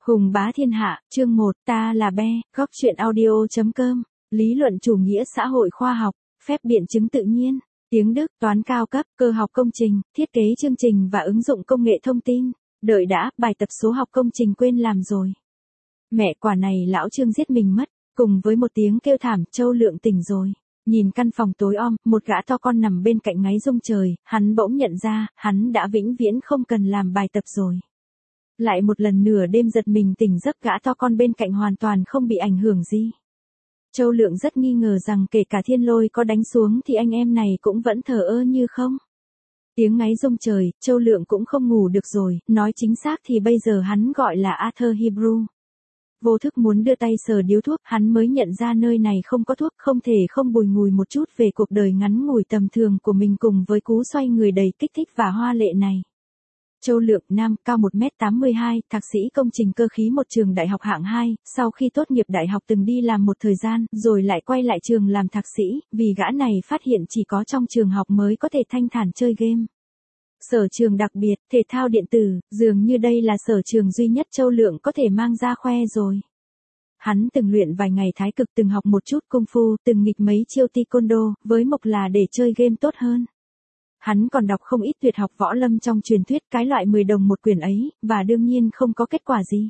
Hùng bá thiên hạ, chương 1, ta là Be, góc truyện audio.com, lý luận chủ nghĩa xã hội khoa học, phép biện chứng tự nhiên, tiếng Đức, toán cao cấp, cơ học công trình, thiết kế chương trình và ứng dụng công nghệ thông tin. Đợi đã, bài tập số học công trình quên làm rồi. Mẹ quả này lão Trương giết mình mất, cùng với một tiếng kêu thảm, Châu Lượng tỉnh rồi. Nhìn căn phòng tối om, một gã to con nằm bên cạnh ngáy rung trời, hắn bỗng nhận ra, hắn đã vĩnh viễn không cần làm bài tập rồi. Lại một lần nửa đêm giật mình tỉnh giấc, gã to con bên cạnh hoàn toàn không bị ảnh hưởng gì. Châu Lượng rất nghi ngờ rằng kể cả thiên lôi có đánh xuống thì anh em này cũng vẫn thờ ơ như không. Tiếng ngáy rung trời, Châu Lượng cũng không ngủ được rồi, nói chính xác thì bây giờ hắn gọi là Arthur Hebrew. Vô thức muốn đưa tay sờ điếu thuốc, hắn mới nhận ra nơi này không có thuốc, không thể không bùi ngùi một chút về cuộc đời ngắn ngủi tầm thường của mình cùng với cú xoay người đầy kích thích và hoa lệ này. Châu Lượng, nam, cao 1m82, thạc sĩ công trình cơ khí một trường đại học hạng 2, sau khi tốt nghiệp đại học từng đi làm một thời gian, rồi lại quay lại trường làm thạc sĩ, vì gã này phát hiện chỉ có trong trường học mới có thể thanh thản chơi game. Sở trường đặc biệt, thể thao điện tử, dường như đây là sở trường duy nhất Châu Lượng có thể mang ra khoe rồi. Hắn từng luyện vài ngày thái cực, từng học một chút công phu, từng nghịch mấy chiêu taekwondo, với mục là để chơi game tốt hơn. Hắn còn đọc không ít tuyệt học võ lâm trong truyền thuyết, cái loại 10 đồng một quyển ấy, và đương nhiên không có kết quả gì.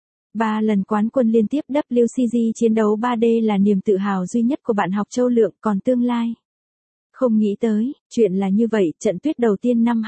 3 lần quán quân liên tiếp WCG chiến đấu 3D là niềm tự hào duy nhất của bạn học Châu Lượng, còn tương lai. Không nghĩ tới, chuyện là như vậy, trận tuyết đầu tiên năm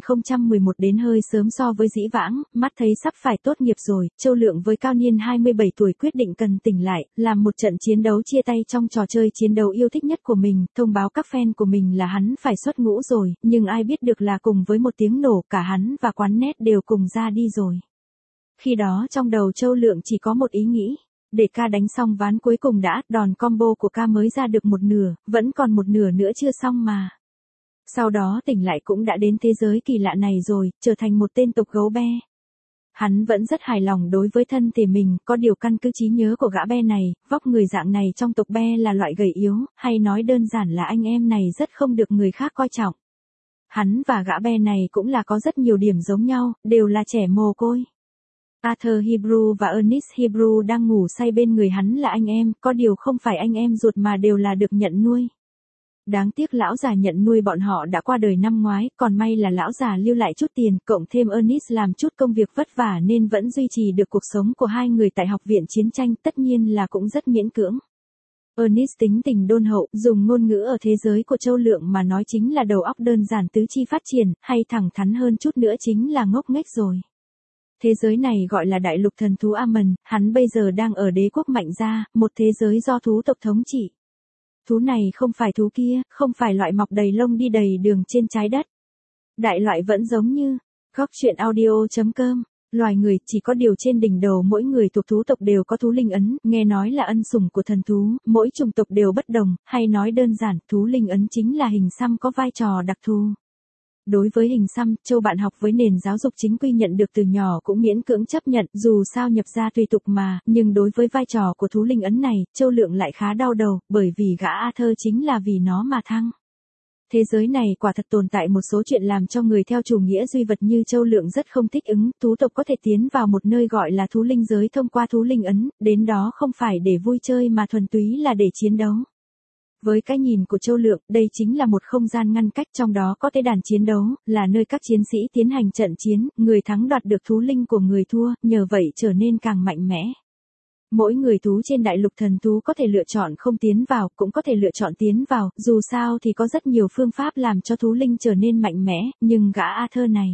2011 đến hơi sớm so với dĩ vãng, mắt thấy sắp phải tốt nghiệp rồi, Châu Lượng với cao niên 27 tuổi quyết định cần tỉnh lại, làm một trận chiến đấu chia tay trong trò chơi chiến đấu yêu thích nhất của mình, thông báo các fan của mình là hắn phải xuất ngũ rồi, nhưng ai biết được là cùng với một tiếng nổ, cả hắn và quán net đều cùng ra đi rồi. Khi đó trong đầu Châu Lượng chỉ có một ý nghĩ. Để ca đánh xong ván cuối cùng đã, đòn combo của ca mới ra được một nửa, vẫn còn một nửa nữa chưa xong mà. Sau đó tỉnh lại cũng đã đến thế giới kỳ lạ này rồi, trở thành một tên tục gấu Be. Hắn vẫn rất hài lòng đối với thân thể mình, có điều căn cứ trí nhớ của gã Be này, vóc người dạng này trong tộc Be là loại gầy yếu, hay nói đơn giản là anh em này rất không được người khác coi trọng. Hắn và gã Be này cũng là có rất nhiều điểm giống nhau, đều là trẻ mồ côi. Arthur Hebrew và Ernest Hebrew đang ngủ say bên người hắn là anh em, có điều không phải anh em ruột mà đều là được nhận nuôi. Đáng tiếc lão già nhận nuôi bọn họ đã qua đời năm ngoái, còn may là lão già lưu lại chút tiền, cộng thêm Ernest làm chút công việc vất vả nên vẫn duy trì được cuộc sống của hai người tại học viện chiến tranh, tất nhiên là cũng rất miễn cưỡng. Ernest tính tình đôn hậu, dùng ngôn ngữ ở thế giới của Châu Lượng mà nói chính là đầu óc đơn giản tứ chi phát triển, hay thẳng thắn hơn chút nữa chính là ngốc nghếch rồi. Thế giới này gọi là đại lục thần thú Amon, hắn bây giờ đang ở đế quốc Mạnh Gia, một thế giới do thú tộc thống trị. Thú này không phải thú kia, không phải loại mọc đầy lông đi đầy đường trên trái đất. Đại loại vẫn giống như, góc truyện audio.com, loài người, chỉ có điều trên đỉnh đầu mỗi người thuộc thú tộc đều có thú linh ấn, nghe nói là ân sủng của thần thú, mỗi chủng tộc đều bất đồng, hay nói đơn giản, thú linh ấn chính là hình xăm có vai trò đặc thù. Đối với hình xăm, Châu bạn học với nền giáo dục chính quy nhận được từ nhỏ cũng miễn cưỡng chấp nhận, dù sao nhập gia tùy tục mà, nhưng đối với vai trò của thú linh ấn này, Châu Lượng lại khá đau đầu, bởi vì gã Arthur chính là vì nó mà thăng. Thế giới này quả thật tồn tại một số chuyện làm cho người theo chủ nghĩa duy vật như Châu Lượng rất không thích ứng, thú tộc có thể tiến vào một nơi gọi là thú linh giới thông qua thú linh ấn, đến đó không phải để vui chơi mà thuần túy là để chiến đấu. Với cái nhìn của Châu Lượng, đây chính là một không gian ngăn cách, trong đó có tế đàn chiến đấu, là nơi các chiến sĩ tiến hành trận chiến, người thắng đoạt được thú linh của người thua, nhờ vậy trở nên càng mạnh mẽ. Mỗi người thú trên đại lục thần thú có thể lựa chọn không tiến vào, cũng có thể lựa chọn tiến vào, dù sao thì có rất nhiều phương pháp làm cho thú linh trở nên mạnh mẽ, nhưng gã Arthur này.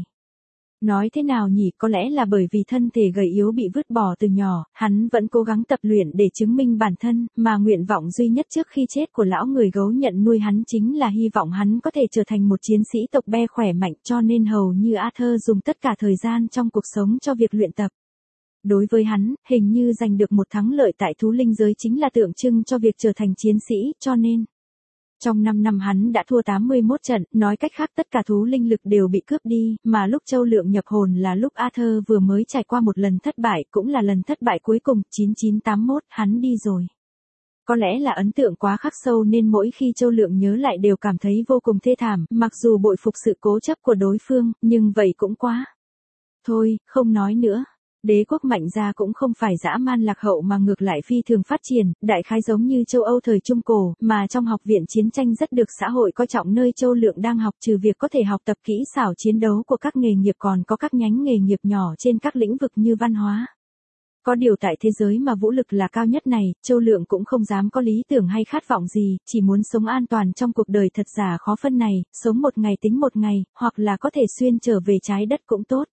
Nói thế nào nhỉ, có lẽ là bởi vì thân thể gầy yếu bị vứt bỏ từ nhỏ, hắn vẫn cố gắng tập luyện để chứng minh bản thân, mà nguyện vọng duy nhất trước khi chết của lão người gấu nhận nuôi hắn chính là hy vọng hắn có thể trở thành một chiến sĩ tộc Be khỏe mạnh, cho nên hầu như Arthur dùng tất cả thời gian trong cuộc sống cho việc luyện tập. Đối với hắn, hình như giành được một thắng lợi tại thú linh giới chính là tượng trưng cho việc trở thành chiến sĩ, cho nên trong 5 năm hắn đã thua 81 trận, nói cách khác tất cả thú linh lực đều bị cướp đi, mà lúc Châu Lượng nhập hồn là lúc Arthur vừa mới trải qua một lần thất bại, cũng là lần thất bại cuối cùng, 9981, hắn đi rồi. Có lẽ là ấn tượng quá khắc sâu nên mỗi khi Châu Lượng nhớ lại đều cảm thấy vô cùng thê thảm, mặc dù bội phục sự cố chấp của đối phương, nhưng vậy cũng quá. Thôi, không nói nữa. Đế quốc Mạnh Gia cũng không phải dã man lạc hậu mà ngược lại phi thường phát triển, đại khái giống như châu Âu thời Trung Cổ, mà trong học viện chiến tranh rất được xã hội coi trọng nơi Châu Lượng đang học, trừ việc có thể học tập kỹ xảo chiến đấu của các nghề nghiệp còn có các nhánh nghề nghiệp nhỏ trên các lĩnh vực như văn hóa. Có điều tại thế giới mà vũ lực là cao nhất này, Châu Lượng cũng không dám có lý tưởng hay khát vọng gì, chỉ muốn sống an toàn trong cuộc đời thật giả khó phân này, sống một ngày tính một ngày, hoặc là có thể xuyên trở về trái đất cũng tốt.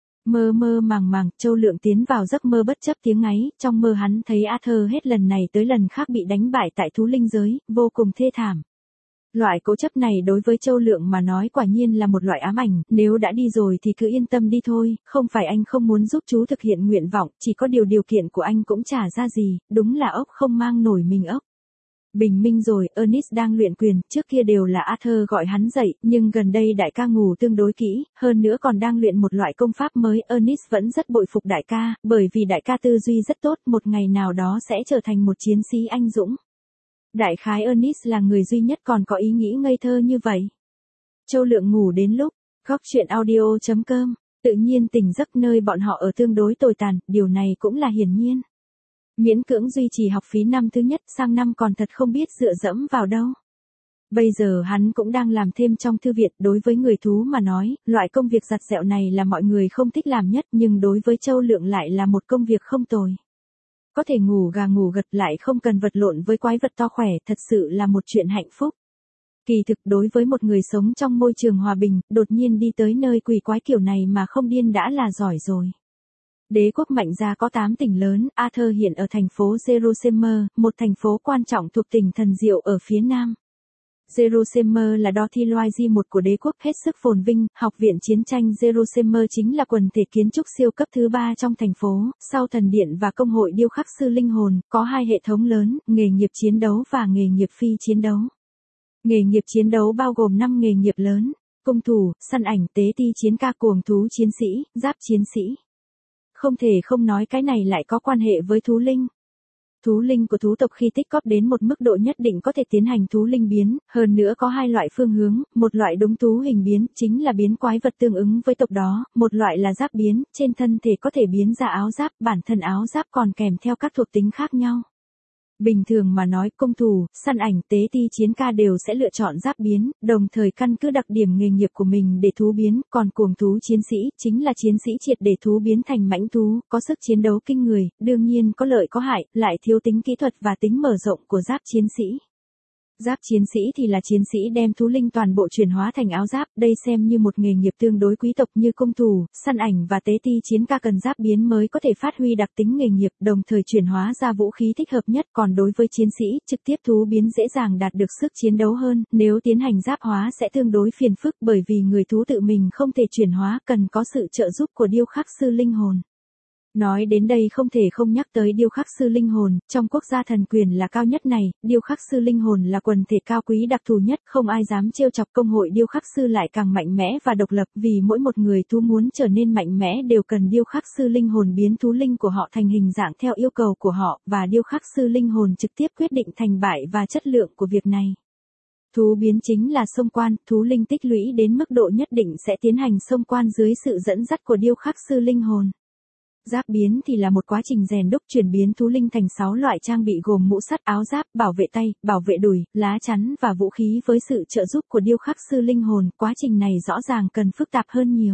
Mơ mơ màng màng, Châu Lượng tiến vào giấc mơ bất chấp tiếng ngáy, trong mơ hắn thấy Arthur hết lần này tới lần khác bị đánh bại tại thú linh giới, vô cùng thê thảm. Loại cố chấp này đối với Châu Lượng mà nói quả nhiên là một loại ám ảnh, nếu đã đi rồi thì cứ yên tâm đi thôi, không phải anh không muốn giúp chú thực hiện nguyện vọng, chỉ có điều kiện của anh cũng chả ra gì, đúng là ốc không mang nổi mình ốc. Bình minh rồi, Ernest đang luyện quyền, trước kia đều là Arthur gọi hắn dậy, nhưng gần đây đại ca ngủ tương đối kỹ, hơn nữa còn đang luyện một loại công pháp mới, Ernest vẫn rất bội phục đại ca, bởi vì đại ca tư duy rất tốt, một ngày nào đó sẽ trở thành một chiến sĩ anh dũng. Đại khái Ernest là người duy nhất còn có ý nghĩ ngây thơ như vậy. Châu Lượng ngủ đến lúc, góc chuyện audio.com, tự nhiên tỉnh giấc nơi bọn họ ở tương đối tồi tàn, điều này cũng là hiển nhiên. Miễn cưỡng duy trì học phí năm thứ nhất, sang năm còn thật không biết dựa dẫm vào đâu. Bây giờ hắn cũng đang làm thêm trong thư viện, đối với người thú mà nói, loại công việc giặt dẹo này là mọi người không thích làm nhất, nhưng đối với Châu Lượng lại là một công việc không tồi. Có thể ngủ gà ngủ gật lại không cần vật lộn với quái vật to khỏe, thật sự là một chuyện hạnh phúc. Kỳ thực đối với một người sống trong môi trường hòa bình, đột nhiên đi tới nơi quỷ quái kiểu này mà không điên đã là giỏi rồi. Đế quốc Mạnh Gia có 8 tỉnh lớn, Arthur hiện ở thành phố Jerusalem, một thành phố quan trọng thuộc tỉnh Thần Diệu ở phía nam. Jerusalem là đo thi loài G1 của đế quốc hết sức phồn vinh, học viện chiến tranh Jerusalem chính là quần thể kiến trúc siêu cấp thứ 3 trong thành phố, sau thần điện và công hội điêu khắc sư linh hồn, có 2 hệ thống lớn, nghề nghiệp chiến đấu và nghề nghiệp phi chiến đấu. Nghề nghiệp chiến đấu bao gồm 5 nghề nghiệp lớn, cung thủ, săn ảnh, tế ti chiến ca, cuồng thú chiến sĩ, giáp chiến sĩ. Không thể không nói cái này lại có quan hệ với thú linh. Thú linh của thú tộc khi tích góp đến một mức độ nhất định có thể tiến hành thú linh biến, hơn nữa có 2 loại phương hướng, một loại đúng thú hình biến, chính là biến quái vật tương ứng với tộc đó, một loại là giáp biến, trên thân thể có thể biến ra áo giáp, bản thân áo giáp còn kèm theo các thuộc tính khác nhau. Bình thường mà nói, cung thủ, săn ảnh, tế ti chiến ca đều sẽ lựa chọn giáp biến, đồng thời căn cứ đặc điểm nghề nghiệp của mình để thú biến, còn cuồng thú chiến sĩ, chính là chiến sĩ triệt để thú biến thành mãnh thú, có sức chiến đấu kinh người, đương nhiên có lợi có hại, lại thiếu tính kỹ thuật và tính mở rộng của giáp chiến sĩ. Giáp chiến sĩ thì là chiến sĩ đem thú linh toàn bộ chuyển hóa thành áo giáp, đây xem như một nghề nghiệp tương đối quý tộc như cung thủ, săn ảnh và tế ti chiến ca cần giáp biến mới có thể phát huy đặc tính nghề nghiệp, đồng thời chuyển hóa ra vũ khí thích hợp nhất, còn đối với chiến sĩ, trực tiếp thú biến dễ dàng đạt được sức chiến đấu hơn, nếu tiến hành giáp hóa sẽ tương đối phiền phức bởi vì người thú tự mình không thể chuyển hóa, cần có sự trợ giúp của điêu khắc sư linh hồn. Nói đến đây không thể không nhắc tới điêu khắc sư linh hồn, trong quốc gia thần quyền là cao nhất này, điêu khắc sư linh hồn là quần thể cao quý đặc thù nhất, không ai dám trêu chọc, công hội điêu khắc sư lại càng mạnh mẽ và độc lập, vì mỗi một người thú muốn trở nên mạnh mẽ đều cần điêu khắc sư linh hồn biến thú linh của họ thành hình dạng theo yêu cầu của họ, và điêu khắc sư linh hồn trực tiếp quyết định thành bại và chất lượng của việc này. Thú biến chính là xông quan, thú linh tích lũy đến mức độ nhất định sẽ tiến hành xông quan dưới sự dẫn dắt của điêu khắc sư linh hồn. Giáp biến thì là một quá trình rèn đúc chuyển biến thú linh thành 6 loại trang bị gồm mũ sắt, áo giáp, bảo vệ tay, bảo vệ đùi, lá chắn và vũ khí với sự trợ giúp của điêu khắc sư linh hồn, quá trình này rõ ràng cần phức tạp hơn nhiều.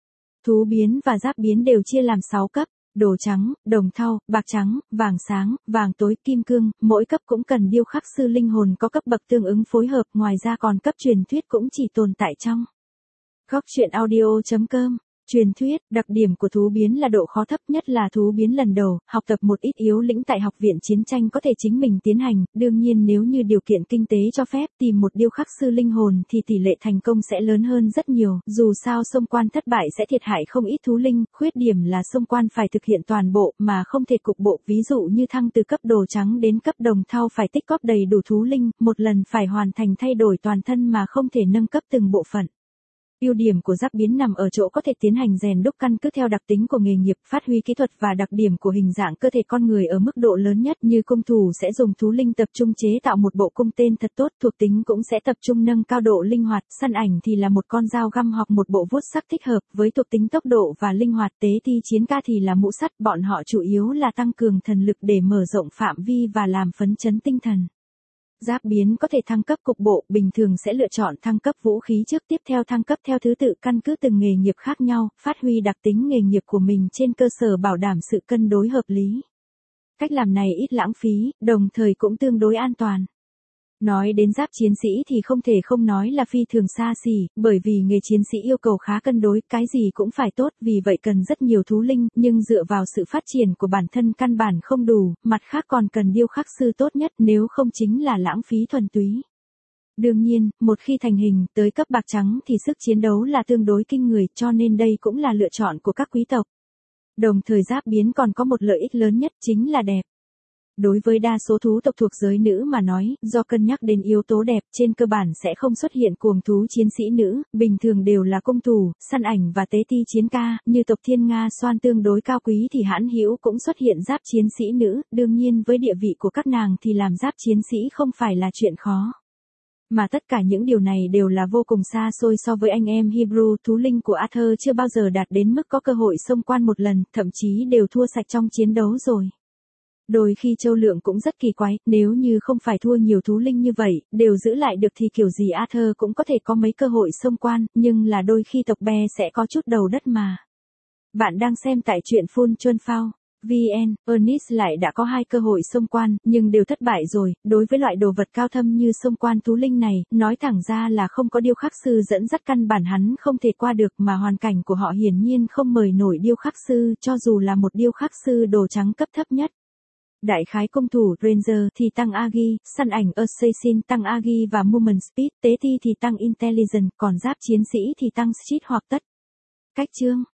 Thú biến và giáp biến đều chia làm 6 cấp, đồ trắng, đồng thau, bạc trắng, vàng sáng, vàng tối, kim cương, mỗi cấp cũng cần điêu khắc sư linh hồn có cấp bậc tương ứng phối hợp, ngoài ra còn cấp truyền thuyết cũng chỉ tồn tại trong góc chuyện audio.com. Truyền thuyết, đặc điểm của thú biến là độ khó thấp nhất là thú biến lần đầu, học tập một ít yếu lĩnh tại học viện chiến tranh có thể chính mình tiến hành, đương nhiên nếu như điều kiện kinh tế cho phép tìm một điêu khắc sư linh hồn thì tỷ lệ thành công sẽ lớn hơn rất nhiều, dù sao xông quan thất bại sẽ thiệt hại không ít thú linh, khuyết điểm là xông quan phải thực hiện toàn bộ mà không thể cục bộ, ví dụ như thăng từ cấp đồ trắng đến cấp đồng thau phải tích góp đầy đủ thú linh, một lần phải hoàn thành thay đổi toàn thân mà không thể nâng cấp từng bộ phận. Ưu điểm của giáp biến nằm ở chỗ có thể tiến hành rèn đúc căn cứ theo đặc tính của nghề nghiệp, phát huy kỹ thuật và đặc điểm của hình dạng cơ thể con người ở mức độ lớn nhất, như cung thủ sẽ dùng thú linh tập trung chế tạo một bộ cung tên thật tốt, thuộc tính cũng sẽ tập trung nâng cao độ linh hoạt, săn ảnh thì là một con dao găm hoặc một bộ vuốt sắc thích hợp với thuộc tính tốc độ và linh hoạt, tế ti chiến ca thì là mũ sắt, bọn họ chủ yếu là tăng cường thần lực để mở rộng phạm vi và làm phấn chấn tinh thần. Giáp biến có thể thăng cấp cục bộ, bình thường sẽ lựa chọn thăng cấp vũ khí trước, tiếp theo thăng cấp theo thứ tự căn cứ từng nghề nghiệp khác nhau, phát huy đặc tính nghề nghiệp của mình trên cơ sở bảo đảm sự cân đối hợp lý. Cách làm này ít lãng phí, đồng thời cũng tương đối an toàn. Nói đến giáp chiến sĩ thì không thể không nói là phi thường xa xỉ, bởi vì nghề chiến sĩ yêu cầu khá cân đối, cái gì cũng phải tốt, vì vậy cần rất nhiều thú linh, nhưng dựa vào sự phát triển của bản thân căn bản không đủ, mặt khác còn cần điêu khắc sư tốt nhất, nếu không chính là lãng phí thuần túy. Đương nhiên, một khi thành hình, tới cấp bạc trắng thì sức chiến đấu là tương đối kinh người, cho nên đây cũng là lựa chọn của các quý tộc. Đồng thời giáp biến còn có một lợi ích lớn nhất chính là đẹp. Đối với đa số thú tộc thuộc giới nữ mà nói, do cân nhắc đến yếu tố đẹp, trên cơ bản sẽ không xuất hiện cuồng thú chiến sĩ nữ, bình thường đều là cung thủ, săn ảnh và tế ti chiến ca, như tộc Thiên Nga Xoan tương đối cao quý thì hãn hữu cũng xuất hiện giáp chiến sĩ nữ, đương nhiên với địa vị của các nàng thì làm giáp chiến sĩ không phải là chuyện khó. Mà tất cả những điều này đều là vô cùng xa xôi so với anh em Hebrew, thú linh của Arthur chưa bao giờ đạt đến mức có cơ hội xông quan một lần, thậm chí đều thua sạch trong chiến đấu rồi. Đôi khi Châu Lượng cũng rất kỳ quái, nếu như không phải thua nhiều thú linh như vậy, đều giữ lại được thì kiểu gì Arthur cũng có thể có mấy cơ hội xông quan, nhưng là đôi khi tộc Be sẽ có chút đầu đất mà. Bạn đang xem tại truyện Phun Chuân Phao. VN, Ernest lại đã có 2 cơ hội xông quan, nhưng đều thất bại rồi. Đối với loại đồ vật cao thâm như xông quan thú linh này, nói thẳng ra là không có điêu khắc sư dẫn dắt căn bản hắn không thể qua được, mà hoàn cảnh của họ hiển nhiên không mời nổi điêu khắc sư, cho dù là một điêu khắc sư đồ trắng cấp thấp nhất. Đại khái công thủ Ranger thì tăng Agi, săn ảnh Assassin tăng Agi và Movement Speed, tế ti thì tăng Intelligence, còn giáp chiến sĩ thì tăng Speed hoặc tất. Cách chương